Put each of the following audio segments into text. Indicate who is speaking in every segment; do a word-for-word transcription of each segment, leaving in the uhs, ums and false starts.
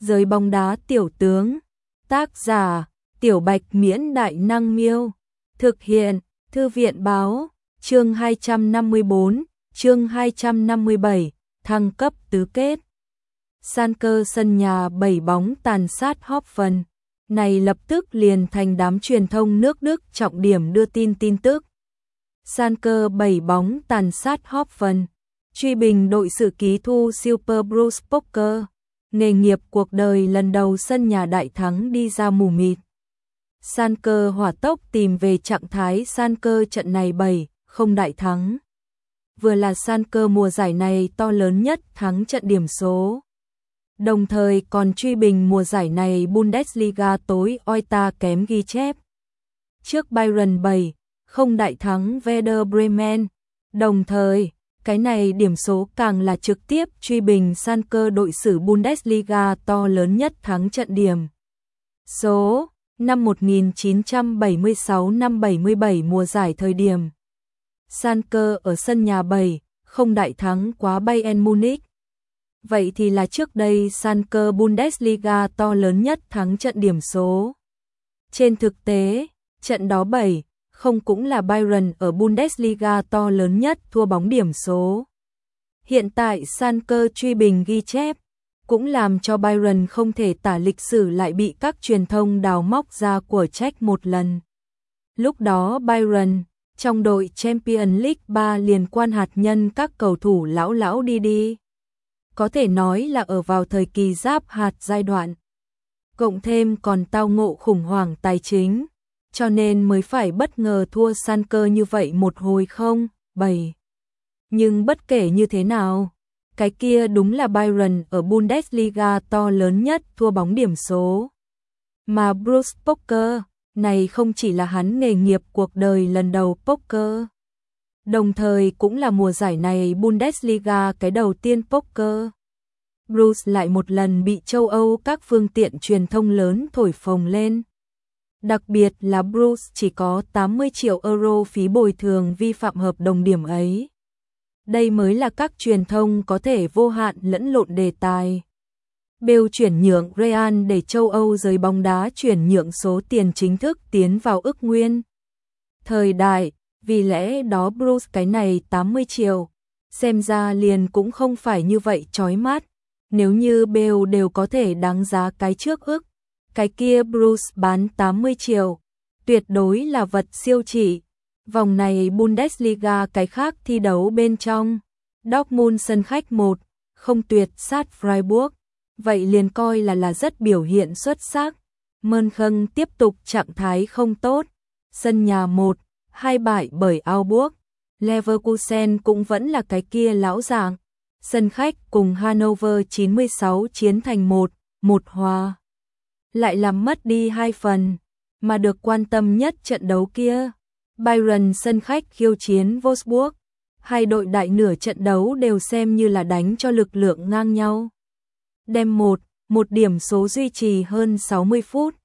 Speaker 1: Giới bóng đá tiểu tướng. Tác giả: Tiểu Bạch Miễn Đại Năng Miêu. Thực hiện: Thư viện Báo. Chương hai trăm năm mươi bốn, chương hai trăm năm mươi bảy, thăng cấp tứ kết. Schalke sân nhà bảy bóng tàn sát Hoffen. Này lập tức liền thành đám truyền thông nước Đức trọng điểm đưa tin tin tức. Schalke bảy bóng tàn sát Hoffen. Truy bình đội sự ký thu Super Bruce Poker. Nghề nghiệp cuộc đời lần đầu sân nhà đại thắng đi ra mù mịt. Schalke hỏa tốc tìm về trạng thái Schalke trận này bảy không đại thắng. Vừa là Schalke mùa giải này to lớn nhất thắng trận điểm số. Đồng thời còn truy bình mùa giải này Bundesliga tối oita kém ghi chép. Trước Bayern bảy không đại thắng Werder Bremen. Đồng thời, cái này điểm số càng là trực tiếp truy bình Schalke đội sử Bundesliga to lớn nhất thắng trận điểm số năm một nghìn chín trăm bảy mươi sáu năm bảy mươi bảy mùa giải thời điểm. Schalke ở sân nhà bảy không đại thắng quá Bayern Munich. Vậy thì là trước đây Schalke Bundesliga to lớn nhất thắng trận điểm số. Trên thực tế, trận đó bảy không cũng là Bayern ở Bundesliga to lớn nhất thua bóng điểm số. Hiện tại Schalke truy bình ghi chép, cũng làm cho Bayern không thể tả lịch sử lại bị các truyền thông đào móc ra của trách một lần. Lúc đó Bayern, trong đội Champions League ba liên quan hạt nhân các cầu thủ lão lão đi đi. Có thể nói là ở vào thời kỳ giáp hạt giai đoạn. Cộng thêm còn tao ngộ khủng hoảng tài chính, cho nên mới phải bất ngờ thua Schalke như vậy một hồi không, bảy. Nhưng bất kể như thế nào, cái kia đúng là Bayern ở Bundesliga to lớn nhất thua bóng điểm số. Mà Bruce Poker, này không chỉ là hắn nghề nghiệp cuộc đời lần đầu poker. Đồng thời cũng là mùa giải này Bundesliga cái đầu tiên poker. Bruce lại một lần bị châu Âu các phương tiện truyền thông lớn thổi phồng lên. Đặc biệt là Bruce chỉ có tám mươi triệu euro phí bồi thường vi phạm hợp đồng điểm ấy. Đây mới là các truyền thông có thể vô hạn lẫn lộn đề tài. Bale chuyển nhượng Real để châu Âu giới bóng đá chuyển nhượng số tiền chính thức tiến vào ức nguyên thời đại, vì lẽ đó Bruce cái này tám mươi triệu, xem ra liền cũng không phải như vậy chói mắt. Nếu như Bale đều có thể đáng giá cái trước ức, cái kia Bruce bán tám mươi triệu, tuyệt đối là vật siêu trị. Vòng này Bundesliga cái khác thi đấu bên trong, Dortmund sân khách một không tuyệt sát Freiburg, vậy liền coi là là rất biểu hiện xuất sắc. Mönchen tiếp tục trạng thái không tốt, sân nhà một hai bại bởi Augsburg. Leverkusen cũng vẫn là cái kia lão dạng, sân khách cùng Hannover chín mươi sáu chiến thành một một hòa. Lại làm mất đi hai phần, mà được quan tâm nhất trận đấu kia. Bayern sân khách khiêu chiến Wolfsburg, hai đội đại nửa trận đấu đều xem như là đánh cho lực lượng ngang nhau. Đem một, một điểm số duy trì hơn sáu mươi phút.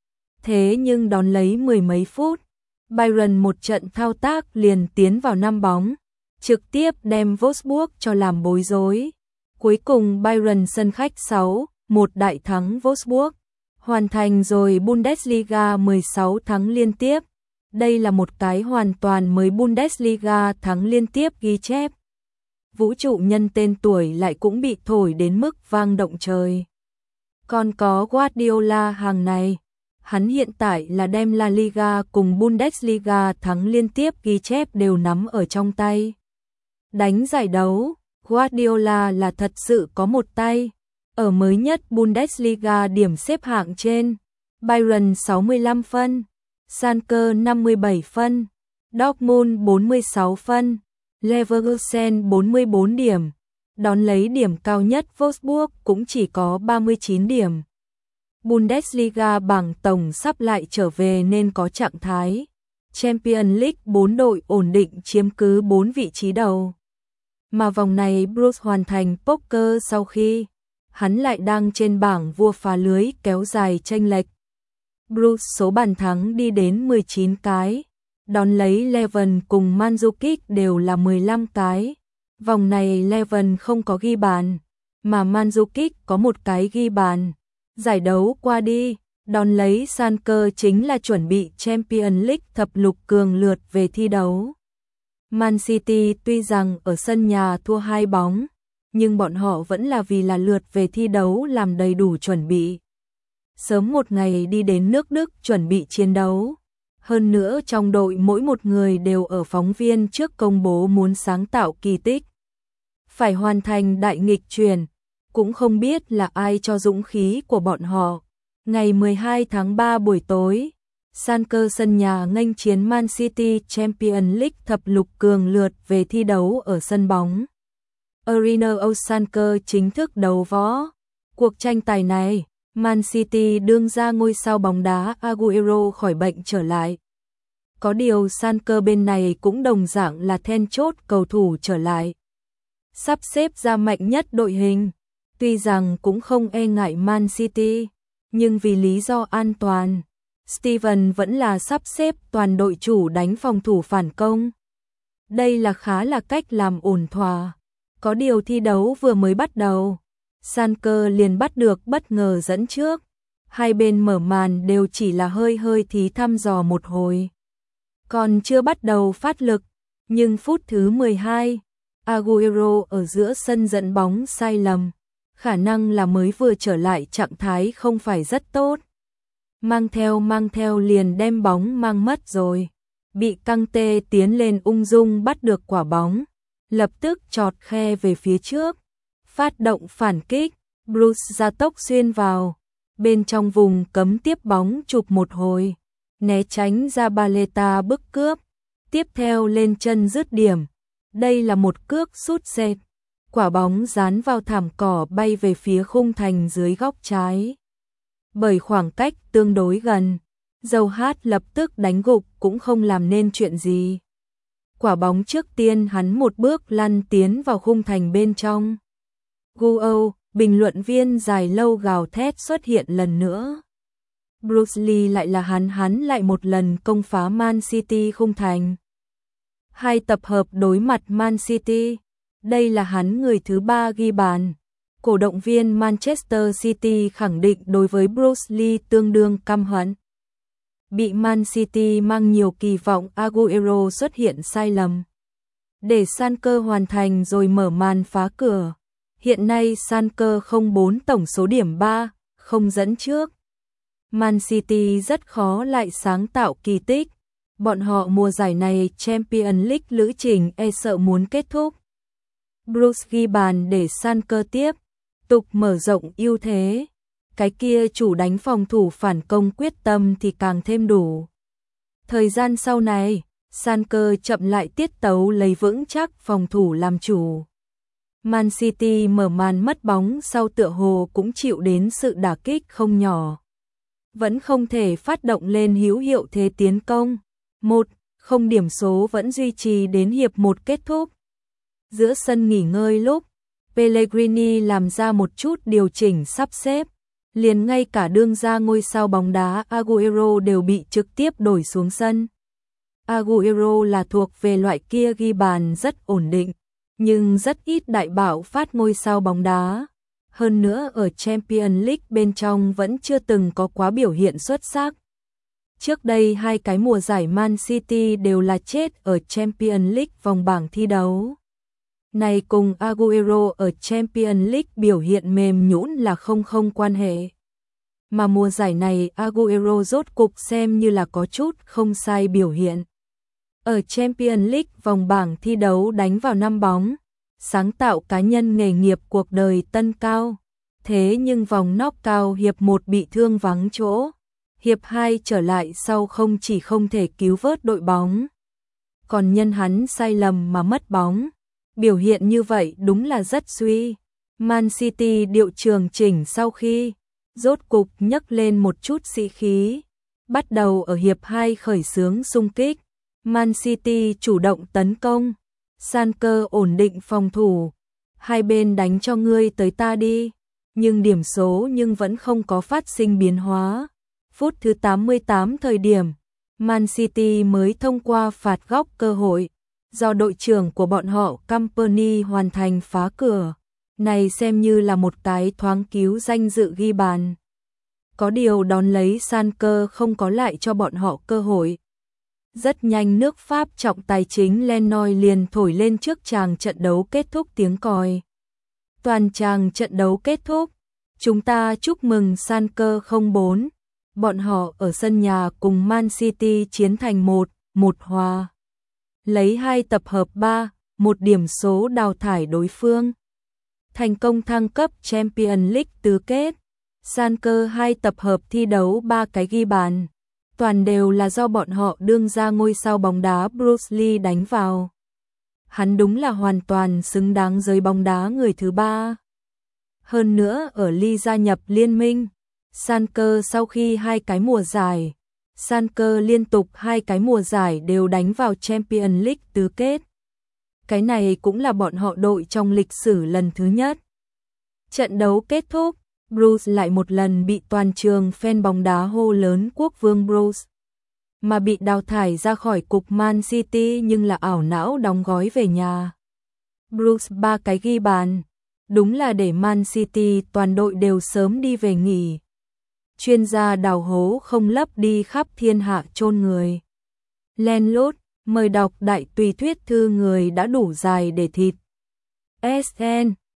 Speaker 1: Thế nhưng đón lấy mười mấy phút, Bayern một trận thao tác liền tiến vào năm bóng, trực tiếp đem Wolfsburg cho làm bối rối. Cuối cùng Bayern sân khách sáu một đại thắng Wolfsburg, hoàn thành rồi Bundesliga mười sáu thắng liên tiếp. Đây là một cái hoàn toàn mới Bundesliga thắng liên tiếp ghi chép. Vũ trụ nhân tên tuổi lại cũng bị thổi đến mức vang động trời. Còn có Guardiola hàng này, hắn hiện tại là đem La Liga cùng Bundesliga thắng liên tiếp ghi chép đều nắm ở trong tay. Đánh giải đấu, Guardiola là thật sự có một tay. Ở mới nhất Bundesliga điểm xếp hạng trên, Bayern sáu mươi lăm phân, Schalke năm mươi bảy phân, Dortmund bốn mươi sáu phân, Leverkusen bốn mươi bốn điểm, đón lấy điểm cao nhất Wolfsburg cũng chỉ có ba mươi chín điểm. Bundesliga bảng tổng sắp lại trở về nên có trạng thái. Champions League bốn đội ổn định chiếm cứ bốn vị trí đầu. Mà vòng này Bruce hoàn thành poker sau khi hắn lại đang trên bảng vua phá lưới kéo dài chênh lệch. Bruce số bàn thắng đi đến mười chín cái, đón lấy Leven cùng Mandzukic đều là mười lăm cái. Vòng này Leven không có ghi bàn, mà Mandzukic có một cái ghi bàn. Giải đấu qua đi, đón lấy Schalke chính là chuẩn bị Champions League thập lục cường lượt về thi đấu. Man City tuy rằng ở sân nhà thua hai bóng, nhưng bọn họ vẫn là vì là lượt về thi đấu làm đầy đủ chuẩn bị. Sớm một ngày đi đến nước Đức chuẩn bị chiến đấu. Hơn nữa trong đội mỗi một người đều ở phóng viên trước công bố muốn sáng tạo kỳ tích. Phải hoàn thành đại nghịch chuyển, cũng không biết là ai cho dũng khí của bọn họ. Ngày mười hai tháng ba buổi tối, Schalke sân nhà nghênh chiến Man City Champions League thập lục cường lượt về thi đấu ở sân bóng Arena of Schalke chính thức đấu võ. Cuộc tranh tài này, Man City đương ra ngôi sao bóng đá Agüero khỏi bệnh trở lại. Có điều Schalke bên này cũng đồng dạng là then chốt cầu thủ trở lại. Sắp xếp ra mạnh nhất đội hình, tuy rằng cũng không e ngại Man City, nhưng vì lý do an toàn, Steven vẫn là sắp xếp toàn đội chủ đánh phòng thủ phản công. Đây là khá là cách làm ổn thỏa. Có điều thi đấu vừa mới bắt đầu, Schalke liền bắt được bất ngờ dẫn trước. Hai bên mở màn đều chỉ là hơi hơi thí thăm dò một hồi. Còn chưa bắt đầu phát lực, nhưng phút thứ mười hai, Agüero ở giữa sân dẫn bóng sai lầm. Khả năng là mới vừa trở lại trạng thái không phải rất tốt. Mang theo mang theo liền đem bóng mang mất rồi. Bị Căng Tê tiến lên ung dung bắt được quả bóng. Lập tức chọt khe về phía trước. Phát động phản kích, Bruce ra tốc xuyên vào. Bên trong vùng cấm tiếp bóng chụp một hồi. Né tránh ra Baleta bức cướp. Tiếp theo lên chân dứt điểm. Đây là một cước sút xẹt. Quả bóng dán vào thảm cỏ bay về phía khung thành dưới góc trái. Bởi khoảng cách tương đối gần, Dâu Hát lập tức đánh gục cũng không làm nên chuyện gì. Quả bóng trước tiên hắn một bước lăn tiến vào khung thành bên trong. Guo, bình luận viên dài lâu gào thét xuất hiện lần nữa. Bruce Lee lại là hắn hắn lại một lần công phá Man City khung thành. Hai tập hợp đối mặt Man City. Đây là hắn người thứ ba ghi bàn. Cổ động viên Manchester City khẳng định đối với Bruce Lee tương đương căm hận. Bị Man City mang nhiều kỳ vọng, Agüero xuất hiện sai lầm. Để Schalke hoàn thành rồi mở màn phá cửa. Hiện nay Schalke không bốn tổng số điểm ba, không dẫn trước. Man City rất khó lại sáng tạo kỳ tích. Bọn họ mùa giải này Champions League lữ trình e sợ muốn kết thúc. Bruce ghi bàn để Schalke tiếp tục mở rộng ưu thế. Cái kia chủ đánh phòng thủ phản công quyết tâm thì càng thêm đủ. Thời gian sau này, Schalke chậm lại tiết tấu lấy vững chắc phòng thủ làm chủ. Man City mở màn mất bóng sau tựa hồ cũng chịu đến sự đả kích không nhỏ. Vẫn không thể phát động lên hữu hiệu thế tiến công. Một không điểm số vẫn duy trì đến hiệp một kết thúc. Giữa sân nghỉ ngơi lúc, Pellegrini làm ra một chút điều chỉnh sắp xếp. Liền ngay cả đương ra ngôi sao bóng đá Agüero đều bị trực tiếp đổi xuống sân. Agüero là thuộc về loại kia ghi bàn rất ổn định, nhưng rất ít đại bạo phát ngôi sao bóng đá. Hơn nữa ở Champions League bên trong vẫn chưa từng có quá biểu hiện xuất sắc. Trước đây hai cái mùa giải Man City đều là chết ở Champions League vòng bảng thi đấu. Này cùng Agüero ở Champions League biểu hiện mềm nhũn là không không quan hệ. Mà mùa giải này Agüero rốt cục xem như là có chút không sai biểu hiện. Ở Champions League vòng bảng thi đấu đánh vào năm bóng, sáng tạo cá nhân nghề nghiệp cuộc đời tân cao. Thế nhưng vòng knock-out hiệp một bị thương vắng chỗ. Hiệp hai trở lại sau không chỉ không thể cứu vớt đội bóng, còn nhân hắn sai lầm mà mất bóng. Biểu hiện như vậy đúng là rất suy. Man City điệu trường chỉnh sau khi rốt cục nhấc lên một chút sĩ khí. Bắt đầu ở hiệp hai khởi xướng xung kích. Man City chủ động tấn công. Schalke ổn định phòng thủ. Hai bên đánh cho ngươi tới ta đi. Nhưng điểm số nhưng vẫn không có phát sinh biến hóa. Phút thứ tám mươi tám thời điểm, Man City mới thông qua phạt góc cơ hội. Do đội trưởng của bọn họ Company hoàn thành phá cửa. Này xem như là một cái thoáng cứu danh dự ghi bàn. Có điều đón lấy Schalke không có lại cho bọn họ cơ hội. Rất nhanh nước Pháp trọng tài chính Lenoir liền thổi lên trước chàng trận đấu kết thúc tiếng còi. Toàn chàng trận đấu kết thúc, chúng ta chúc mừng Schalke không bốn. Bọn họ ở sân nhà cùng Man City chiến thành một một hòa. Lấy hai tập hợp ba một điểm số đào thải đối phương. Thành công thăng cấp Champions League tứ kết. Schalke hai tập hợp thi đấu ba cái ghi bàn. Toàn đều là do bọn họ đương ra ngôi sao bóng đá Bruce Lee đánh vào. Hắn đúng là hoàn toàn xứng đáng giới bóng đá người thứ ba. Hơn nữa ở Lee gia nhập liên minh, Schalke sau khi hai cái mùa giải, Schalke liên tục hai cái mùa giải đều đánh vào Champions League tứ kết. Cái này cũng là bọn họ đội trong lịch sử lần thứ nhất. Trận đấu kết thúc, Bruce lại một lần bị toàn trường fan bóng đá hô lớn quốc vương Bruce. Mà bị đào thải ra khỏi cục Man City nhưng là ảo não đóng gói về nhà. Bruce ba cái ghi bàn, đúng là để Man City toàn đội đều sớm đi về nghỉ. Chuyên gia đào hố không lấp đi khắp thiên hạ chôn người. Len lút, mời đọc đại tùy thuyết thư người đã đủ dài để thịt. ét en